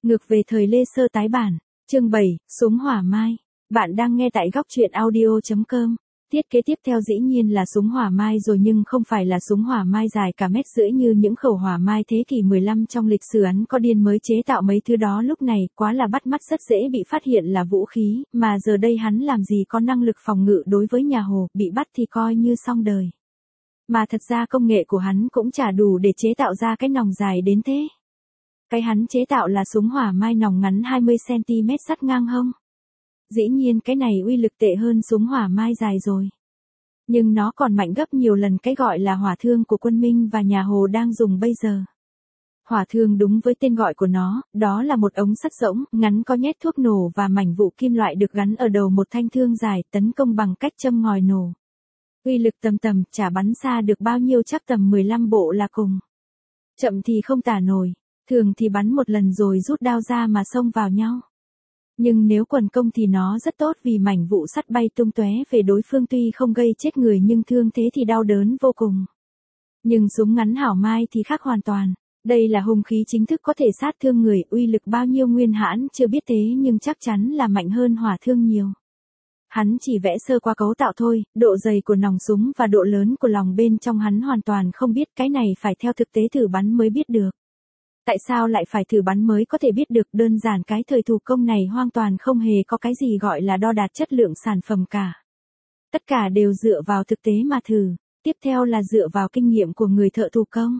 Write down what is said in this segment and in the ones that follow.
Ngược về thời Lê Sơ tái bản, chương 7, súng hỏa mai. Bạn đang nghe tại góc truyện audio.com. Thiết kế tiếp theo dĩ nhiên là súng hỏa mai rồi, nhưng không phải là súng hỏa mai dài cả 1,5 mét như những khẩu hỏa mai thế kỷ 15 trong lịch sử Ấn có điên mới chế tạo mấy thứ đó lúc này, quá là bắt mắt, rất dễ bị phát hiện là vũ khí, mà giờ đây hắn làm gì có năng lực phòng ngự đối với nhà Hồ, bị bắt thì coi như xong đời. Mà thật ra công nghệ của hắn cũng chả đủ để chế tạo ra cái nòng dài đến thế. Cái hắn chế tạo là súng hỏa mai nòng ngắn 20cm sắt ngang hông. Dĩ nhiên cái này uy lực tệ hơn súng hỏa mai dài rồi. Nhưng nó còn mạnh gấp nhiều lần cái gọi là hỏa thương của quân Minh và nhà Hồ đang dùng bây giờ. Hỏa thương đúng với tên gọi của nó, đó là một ống sắt rỗng, ngắn có nhét thuốc nổ và mảnh vụn kim loại được gắn ở đầu một thanh thương dài, tấn công bằng cách châm ngòi nổ. Uy lực tầm, chả bắn xa được bao nhiêu, chắc tầm 15 bộ là cùng. Chậm thì không tả nổi, thường thì bắn một lần rồi rút đao ra mà xông vào nhau. Nhưng nếu quần công thì nó rất tốt vì mảnh vụn sắt bay tung tóe về đối phương, tuy không gây chết người nhưng thương thế thì đau đớn vô cùng. Nhưng súng ngắn hảo mai thì khác hoàn toàn. Đây là hung khí chính thức có thể sát thương người, uy lực bao nhiêu Nguyên Hãn chưa biết thế nhưng chắc chắn là mạnh hơn hỏa thương nhiều. Hắn chỉ vẽ sơ qua cấu tạo thôi, độ dày của nòng súng và độ lớn của lòng bên trong hắn hoàn toàn không biết, cái này phải theo thực tế thử bắn mới biết được. Tại sao lại phải thử bắn mới có thể biết được? Đơn giản cái thời thủ công này hoàn toàn không hề có cái gì gọi là đo đạt chất lượng sản phẩm cả. Tất cả đều dựa vào thực tế mà thử, tiếp theo là dựa vào kinh nghiệm của người thợ thủ công.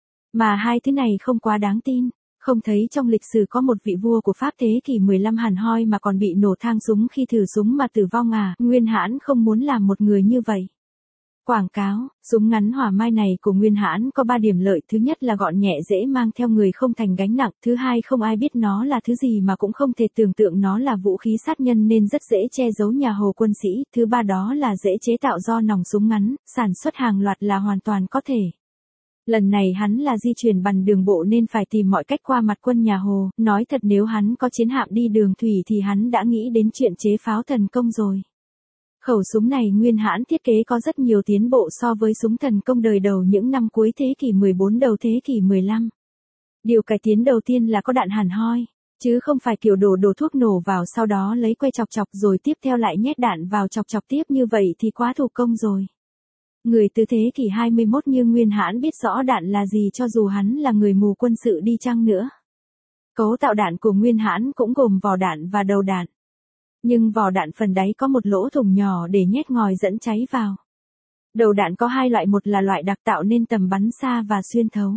Mà hai thứ này không quá đáng tin. Không thấy trong lịch sử có một vị vua của Pháp thế kỷ 15 hẳn hoi mà còn bị nổ thang súng khi thử súng mà tử vong à? Nguyên Hãn không muốn làm một người như vậy. Quảng cáo, súng ngắn hỏa mai này của Nguyên Hãn có 3 điểm lợi. Thứ nhất là gọn nhẹ dễ mang theo người không thành gánh nặng. Thứ hai, không ai biết nó là thứ gì mà cũng không thể tưởng tượng nó là vũ khí sát nhân nên rất dễ che giấu nhà Hồ quân sĩ. Thứ ba đó là dễ chế tạo do nòng súng ngắn, sản xuất hàng loạt là hoàn toàn có thể. Lần này hắn là di chuyển bằng đường bộ nên phải tìm mọi cách qua mặt quân nhà Hồ, nói thật nếu hắn có chiến hạm đi đường thủy thì hắn đã nghĩ đến chuyện chế pháo thần công rồi. Khẩu súng này Nguyên Hãn thiết kế có rất nhiều tiến bộ so với súng thần công đời đầu những năm cuối thế kỷ 14 đầu thế kỷ 15. Điều cải tiến đầu tiên là có đạn hẳn hoi, chứ không phải kiểu đổ thuốc nổ vào sau đó lấy que chọc rồi tiếp theo lại nhét đạn vào chọc tiếp, như vậy thì quá thủ công rồi. Người từ thế kỷ 21 như Nguyên Hãn biết rõ đạn là gì cho dù hắn là người mù quân sự đi chăng nữa. Cấu tạo đạn của Nguyên Hãn cũng gồm vỏ đạn và đầu đạn. Nhưng vỏ đạn phần đáy có một lỗ thủng nhỏ để nhét ngòi dẫn cháy vào. Đầu đạn có 2 loại, một là loại đặc tạo nên tầm bắn xa và xuyên thấu.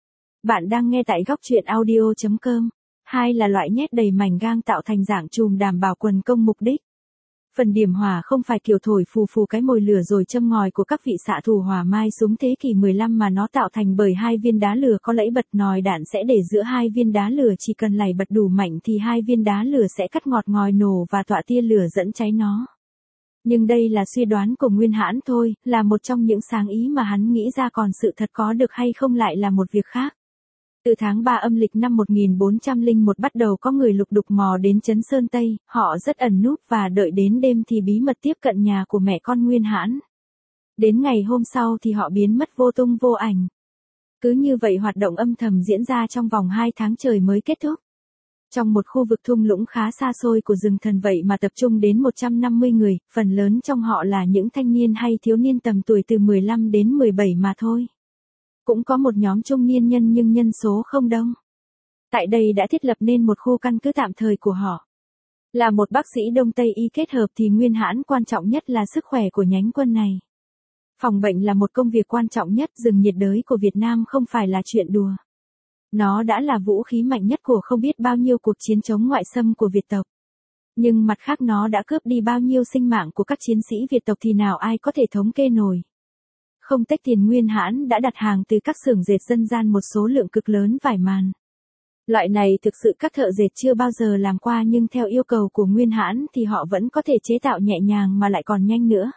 Bạn đang nghe tại góc truyện audio.com. 2 là loại nhét đầy mảnh gang tạo thành dạng chùm đảm bảo quần công mục đích. Phần điểm hỏa không phải kiểu thổi phù cái mồi lửa rồi châm ngòi của các vị xạ thủ hỏa mai súng thế kỷ 15 mà nó tạo thành bởi 2 viên đá lửa có lẫy bật. Nòi đạn sẽ để giữa 2 viên đá lửa, chỉ cần lày bật đủ mạnh thì 2 viên đá lửa sẽ cắt ngọt ngòi nổ và tọa tia lửa dẫn cháy nó. Nhưng đây là suy đoán của Nguyên Hãn thôi, là một trong những sáng ý mà hắn nghĩ ra, còn sự thật có được hay không lại là một việc khác. Từ tháng 3 âm lịch năm 1401 bắt đầu có người lục đục mò đến Trấn Sơn Tây, họ rất ẩn núp và đợi đến đêm thì bí mật tiếp cận nhà của mẹ con Nguyên Hãn. Đến ngày hôm sau thì họ biến mất vô tung vô ảnh. Cứ như vậy hoạt động âm thầm diễn ra trong vòng 2 tháng trời mới kết thúc. Trong một khu vực thung lũng khá xa xôi của rừng thần vậy mà tập trung đến 150 người, phần lớn trong họ là những thanh niên hay thiếu niên tầm tuổi từ 15 đến 17 mà thôi. Cũng có một nhóm trung niên nhân nhưng nhân số không đông. Tại đây đã thiết lập nên một khu căn cứ tạm thời của họ. Là một bác sĩ Đông Tây y kết hợp thì Nguyên Hãn quan trọng nhất là sức khỏe của nhánh quân này. Phòng bệnh là một công việc quan trọng nhất, rừng nhiệt đới của Việt Nam không phải là chuyện đùa. Nó đã là vũ khí mạnh nhất của không biết bao nhiêu cuộc chiến chống ngoại xâm của Việt tộc. Nhưng mặt khác nó đã cướp đi bao nhiêu sinh mạng của các chiến sĩ Việt tộc thì nào ai có thể thống kê nổi. Không tách tiền Nguyên Hãn đã đặt hàng từ các xưởng dệt dân gian một số lượng cực lớn vải màn. Loại này thực sự các thợ dệt chưa bao giờ làm qua nhưng theo yêu cầu của Nguyên Hãn thì họ vẫn có thể chế tạo nhẹ nhàng mà lại còn nhanh nữa.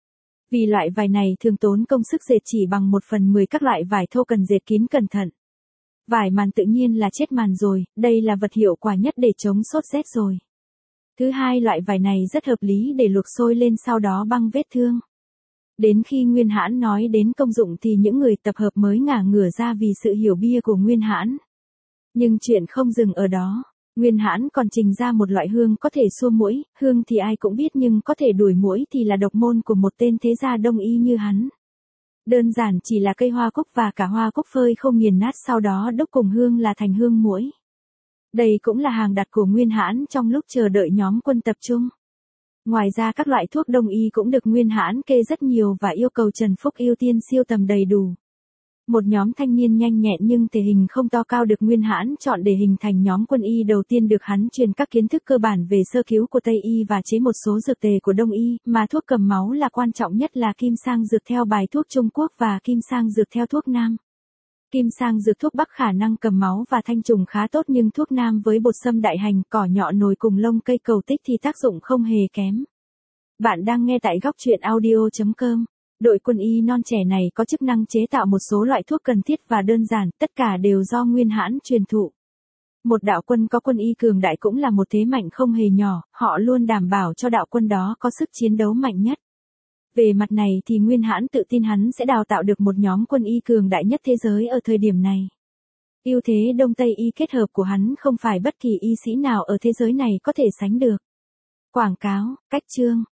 Vì loại vải này thường tốn công sức dệt chỉ bằng 1/10 các loại vải thô cần dệt kín cẩn thận. Vải màn tự nhiên là chết màn rồi, đây là vật hiệu quả nhất để chống sốt rét rồi. Thứ hai, loại vải này rất hợp lý để luộc sôi lên sau đó băng vết thương. Đến khi Nguyên Hãn nói đến công dụng thì những người tập hợp mới ngả ngửa ra vì sự hiểu bia của Nguyên Hãn. Nhưng chuyện không dừng ở đó. Nguyên Hãn còn trình ra một loại hương có thể xua muỗi, hương thì ai cũng biết nhưng có thể đuổi muỗi thì là độc môn của một tên thế gia đông y như hắn. Đơn giản chỉ là cây hoa cúc và cả hoa cúc phơi không nghiền nát sau đó đúc cùng hương là thành hương muỗi. Đây cũng là hàng đặt của Nguyên Hãn trong lúc chờ đợi nhóm quân tập trung. Ngoài ra các loại thuốc đông y cũng được Nguyên Hãn kê rất nhiều và yêu cầu Trần Phúc ưu tiên siêu tầm đầy đủ. Một nhóm thanh niên nhanh nhẹn nhưng thể hình không to cao được Nguyên Hãn chọn để hình thành nhóm quân y đầu tiên được hắn truyền các kiến thức cơ bản về sơ cứu của Tây y và chế một số dược tề của Đông y, mà thuốc cầm máu là quan trọng nhất là kim sang dược theo bài thuốc Trung Quốc và kim sang dược theo thuốc Nam. Kim sang dược thuốc Bắc khả năng cầm máu và thanh trùng khá tốt nhưng thuốc Nam với bột sâm đại hành, cỏ nhọ nồi cùng lông cây cầu tích thì tác dụng không hề kém. Bạn đang nghe tại góc truyện audio.com. Đội quân y non trẻ này có chức năng chế tạo một số loại thuốc cần thiết và đơn giản, tất cả đều do Nguyên Hãn truyền thụ. Một đạo quân có quân y cường đại cũng là một thế mạnh không hề nhỏ, họ luôn đảm bảo cho đạo quân đó có sức chiến đấu mạnh nhất. Về mặt này thì Nguyên Hãn tự tin hắn sẽ đào tạo được một nhóm quân y cường đại nhất thế giới ở thời điểm này. Ưu thế Đông Tây y kết hợp của hắn không phải bất kỳ y sĩ nào ở thế giới này có thể sánh được. Quảng cáo, cách chương.